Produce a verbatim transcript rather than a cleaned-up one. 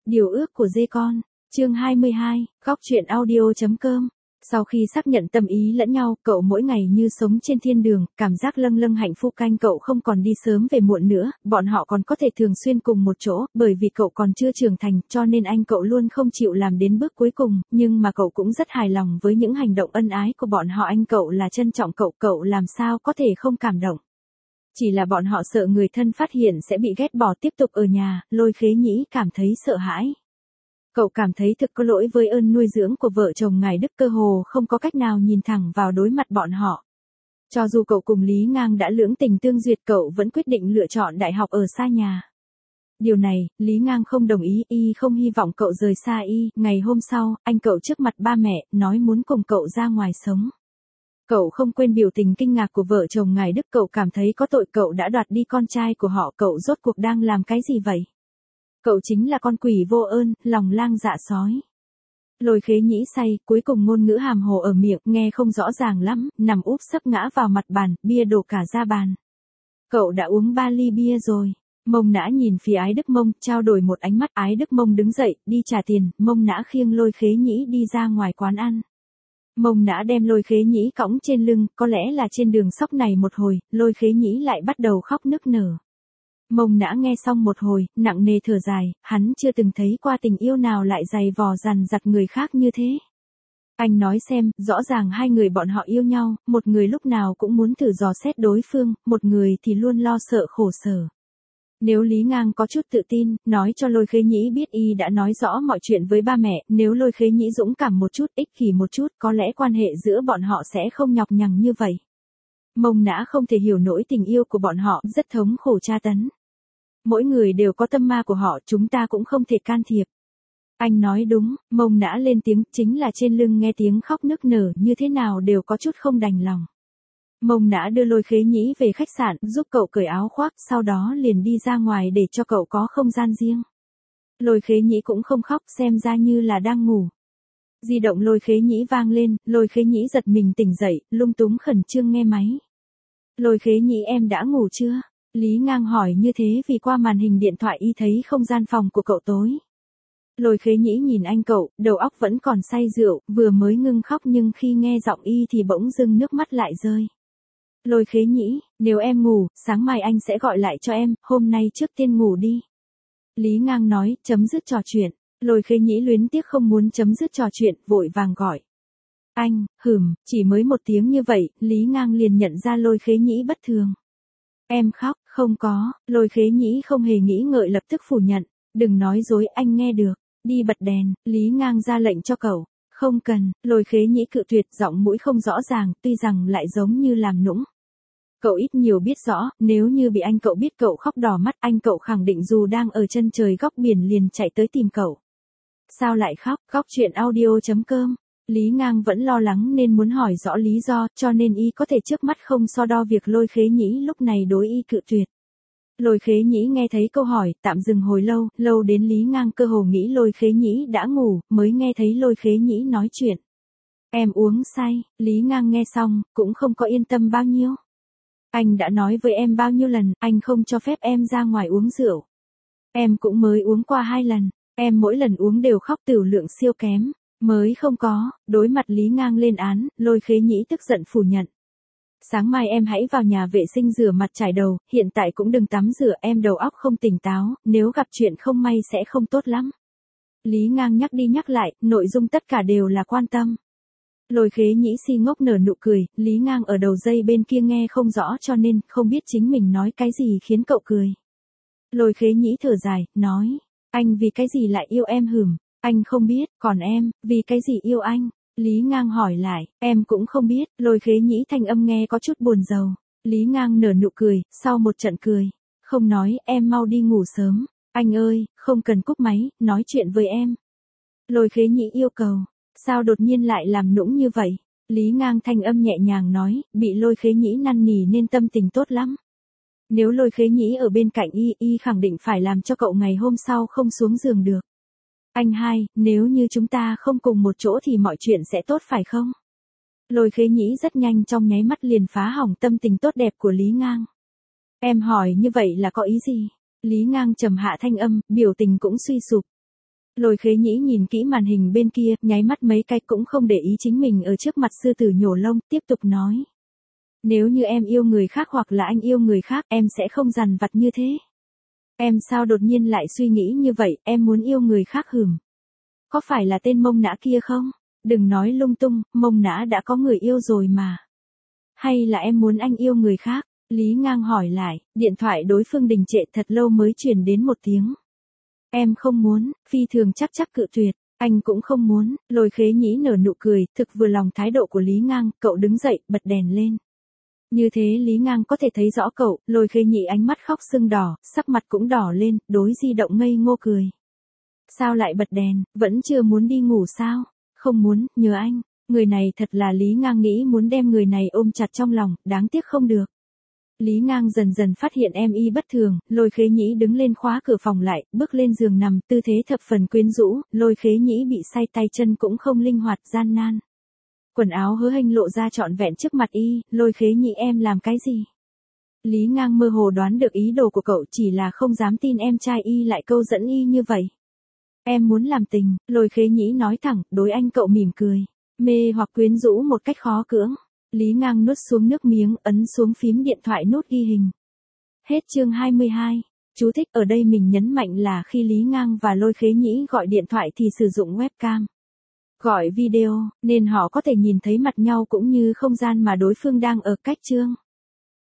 Điều ước của dê con, chương hai mươi hai, góc truyện audio.com. Sau khi xác nhận tâm ý lẫn nhau, cậu mỗi ngày như sống trên thiên đường, cảm giác lâng lâng hạnh phúc. Canh cậu không còn đi sớm về muộn nữa, bọn họ còn có thể thường xuyên cùng một chỗ, bởi vì cậu còn chưa trưởng thành, cho nên anh cậu luôn không chịu làm đến bước cuối cùng, nhưng mà cậu cũng rất hài lòng với những hành động ân ái của bọn họ. Anh cậu là trân trọng cậu, cậu làm sao có thể không cảm động. Chỉ là bọn họ sợ người thân phát hiện sẽ bị ghét bỏ tiếp tục ở nhà, Lôi Khế Nhĩ cảm thấy sợ hãi. Cậu cảm thấy thực có lỗi với ơn nuôi dưỡng của vợ chồng ngài Đức, cơ hồ không có cách nào nhìn thẳng vào đối mặt bọn họ. Cho dù cậu cùng Lý Ngang đã lưỡng tình tương duyệt, cậu vẫn quyết định lựa chọn đại học ở xa nhà. Điều này, Lý Ngang không đồng ý, y không hy vọng cậu rời xa y. Ngày hôm sau, anh cậu trước mặt ba mẹ, nói muốn cùng cậu ra ngoài sống. Cậu không quên biểu tình kinh ngạc của vợ chồng ngài Đức, cậu cảm thấy có tội, cậu đã đoạt đi con trai của họ, cậu rốt cuộc đang làm cái gì vậy? Cậu chính là con quỷ vô ơn, lòng lang dạ sói. Lôi Khế Nhĩ say, cuối cùng ngôn ngữ hàm hồ ở miệng, nghe không rõ ràng lắm, nằm úp sấp ngã vào mặt bàn, bia đổ cả ra bàn. Cậu đã uống ba ly bia rồi. Mông Nã nhìn phía Ái Đức Mông, trao đổi một ánh mắt. Ái Đức Mông đứng dậy, đi trả tiền. Mông Nã khiêng Lôi Khế Nhĩ đi ra ngoài quán ăn. Mông Nã đem Lôi Khế Nhĩ cõng trên lưng, có lẽ là trên đường sóc này một hồi, Lôi Khế Nhĩ lại bắt đầu khóc nức nở. Mông Nã nghe xong một hồi, nặng nề thở dài, hắn chưa từng thấy qua tình yêu nào lại dày vò dằn vặt người khác như thế. Anh nói xem, rõ ràng hai người bọn họ yêu nhau, một người lúc nào cũng muốn thử dò xét đối phương, một người thì luôn lo sợ khổ sở. Nếu Lý Ngang có chút tự tin, nói cho Lôi Khế Nhĩ biết y đã nói rõ mọi chuyện với ba mẹ, nếu Lôi Khế Nhĩ dũng cảm một chút, ích kỷ một chút, có lẽ quan hệ giữa bọn họ sẽ không nhọc nhằn như vậy. Mông Nã không thể hiểu nổi tình yêu của bọn họ, rất thống khổ tra tấn. Mỗi người đều có tâm ma của họ, chúng ta cũng không thể can thiệp. Anh nói đúng, Mông Nã lên tiếng, chính là trên lưng nghe tiếng khóc nức nở như thế nào đều có chút không đành lòng. Mông Nã đưa Lôi Khế Nhĩ về khách sạn, giúp cậu cởi áo khoác, sau đó liền đi ra ngoài để cho cậu có không gian riêng. Lôi Khế Nhĩ cũng không khóc, xem ra như là đang ngủ. Di động Lôi Khế Nhĩ vang lên, Lôi Khế Nhĩ giật mình tỉnh dậy, lung túng khẩn trương nghe máy. Lôi Khế Nhĩ, em đã ngủ chưa? Lý Ngang hỏi như thế vì qua màn hình điện thoại y thấy không gian phòng của cậu tối. Lôi Khế Nhĩ nhìn anh cậu, đầu óc vẫn còn say rượu, vừa mới ngưng khóc nhưng khi nghe giọng y thì bỗng dưng nước mắt lại rơi. Lôi Khế Nhĩ, nếu em ngủ, sáng mai anh sẽ gọi lại cho em, hôm nay trước tiên ngủ đi. Lý Ngang nói, chấm dứt trò chuyện. Lôi Khế Nhĩ luyến tiếc không muốn chấm dứt trò chuyện, vội vàng gọi. Anh, hửm, chỉ mới một tiếng như vậy, Lý Ngang liền nhận ra Lôi Khế Nhĩ bất thường. Em khóc, không có, Lôi Khế Nhĩ không hề nghĩ ngợi lập tức phủ nhận. Đừng nói dối, anh nghe được. Đi bật đèn, Lý Ngang ra lệnh cho cậu. Không cần, Lôi Khế Nhĩ cự tuyệt, giọng mũi không rõ ràng, tuy rằng lại giống như làm nũng. Cậu ít nhiều biết rõ, nếu như bị anh cậu biết cậu khóc đỏ mắt, anh cậu khẳng định dù đang ở chân trời góc biển liền chạy tới tìm cậu. Sao lại khóc? Góc truyện audio.com. Lý Ngang vẫn lo lắng nên muốn hỏi rõ lý do, cho nên y có thể trước mắt không so đo việc Lôi Khế Nhĩ lúc này đối y cự tuyệt. Lôi Khế Nhĩ nghe thấy câu hỏi, tạm dừng hồi lâu, lâu đến Lý Ngang cơ hồ nghĩ Lôi Khế Nhĩ đã ngủ, mới nghe thấy Lôi Khế Nhĩ nói chuyện. Em uống say, Lý Ngang nghe xong, cũng không có yên tâm bao nhiêu. Anh đã nói với em bao nhiêu lần, anh không cho phép em ra ngoài uống rượu. Em cũng mới uống qua hai lần, em mỗi lần uống đều khóc, tửu lượng siêu kém. Mới không có, đối mặt Lý Ngang lên án, Lôi Khế Nhĩ tức giận phủ nhận. Sáng mai em hãy vào nhà vệ sinh rửa mặt chải đầu, hiện tại cũng đừng tắm rửa, em đầu óc không tỉnh táo, nếu gặp chuyện không may sẽ không tốt lắm. Lý Ngang nhắc đi nhắc lại, nội dung tất cả đều là quan tâm. Lôi Khế Nhĩ si ngốc nở nụ cười, Lý Ngang ở đầu dây bên kia nghe không rõ cho nên không biết chính mình nói cái gì khiến cậu cười. Lôi Khế Nhĩ thở dài, nói, anh vì cái gì lại yêu em hửm? Anh không biết, còn em, vì cái gì yêu anh? Lý Ngang hỏi lại, em cũng không biết, Lôi Khế Nhĩ thanh âm nghe có chút buồn rầu. Lý Ngang nở nụ cười, sau một trận cười. Không nói, em mau đi ngủ sớm. Anh ơi, không cần cúp máy, nói chuyện với em. Lôi Khế Nhĩ yêu cầu, sao đột nhiên lại làm nũng như vậy? Lý Ngang thanh âm nhẹ nhàng nói, bị Lôi Khế Nhĩ năn nỉ nên tâm tình tốt lắm. Nếu Lôi Khế Nhĩ ở bên cạnh y, y khẳng định phải làm cho cậu ngày hôm sau không xuống giường được. Anh hai, nếu như chúng ta không cùng một chỗ thì mọi chuyện sẽ tốt phải không? Lôi Khế Nhĩ rất nhanh trong nháy mắt liền phá hỏng tâm tình tốt đẹp của Lý Ngang. Em hỏi như vậy là có ý gì? Lý Ngang trầm hạ thanh âm, biểu tình cũng suy sụp. Lôi Khế Nhĩ nhìn kỹ màn hình bên kia, nháy mắt mấy cái cũng không để ý chính mình ở trước mặt sư tử nhổ lông, tiếp tục nói. Nếu như em yêu người khác hoặc là anh yêu người khác, em sẽ không dằn vặt như thế. Em sao đột nhiên lại suy nghĩ như vậy, em muốn yêu người khác hừm. Có phải là tên Mông Nã kia không? Đừng nói lung tung, Mông Nã đã có người yêu rồi mà. Hay là em muốn anh yêu người khác? Lý Ngang hỏi lại, điện thoại đối phương đình trệ thật lâu mới truyền đến một tiếng. Em không muốn, phi thường chắc chắc cự tuyệt, anh cũng không muốn. Lôi Khế Nhĩ nở nụ cười, thực vừa lòng thái độ của Lý Ngang, cậu đứng dậy, bật đèn lên. Như thế Lý Ngang có thể thấy rõ cậu, Lôi Khế Nhĩ ánh mắt khóc sưng đỏ, sắc mặt cũng đỏ lên, đối di động ngây ngô cười. Sao lại bật đèn, vẫn chưa muốn đi ngủ sao? Không muốn, nhớ anh. Người này thật là Lý Ngang nghĩ muốn đem người này ôm chặt trong lòng, đáng tiếc không được. Lý Ngang dần dần phát hiện em y bất thường, Lôi Khế Nhĩ đứng lên khóa cửa phòng lại, bước lên giường nằm, tư thế thập phần quyến rũ, Lôi Khế Nhĩ bị say tay chân cũng không linh hoạt, gian nan. Quần áo hớ hênh lộ ra trọn vẹn trước mặt y, Lôi Khế Nhĩ em làm cái gì? Lý Ngang mơ hồ đoán được ý đồ của cậu, chỉ là không dám tin em trai y lại câu dẫn y như vậy. Em muốn làm tình, Lôi Khế Nhĩ nói thẳng, đối anh cậu mỉm cười, mê hoặc quyến rũ một cách khó cưỡng. Lý Ngang nuốt xuống nước miếng, ấn xuống phím điện thoại nút ghi hình. Hết chương hai mươi hai. Chú thích ở đây mình nhấn mạnh là khi Lý Ngang và Lôi Khế Nhĩ gọi điện thoại thì sử dụng webcam. Gọi video, nên họ có thể nhìn thấy mặt nhau cũng như không gian mà đối phương đang ở cách chương.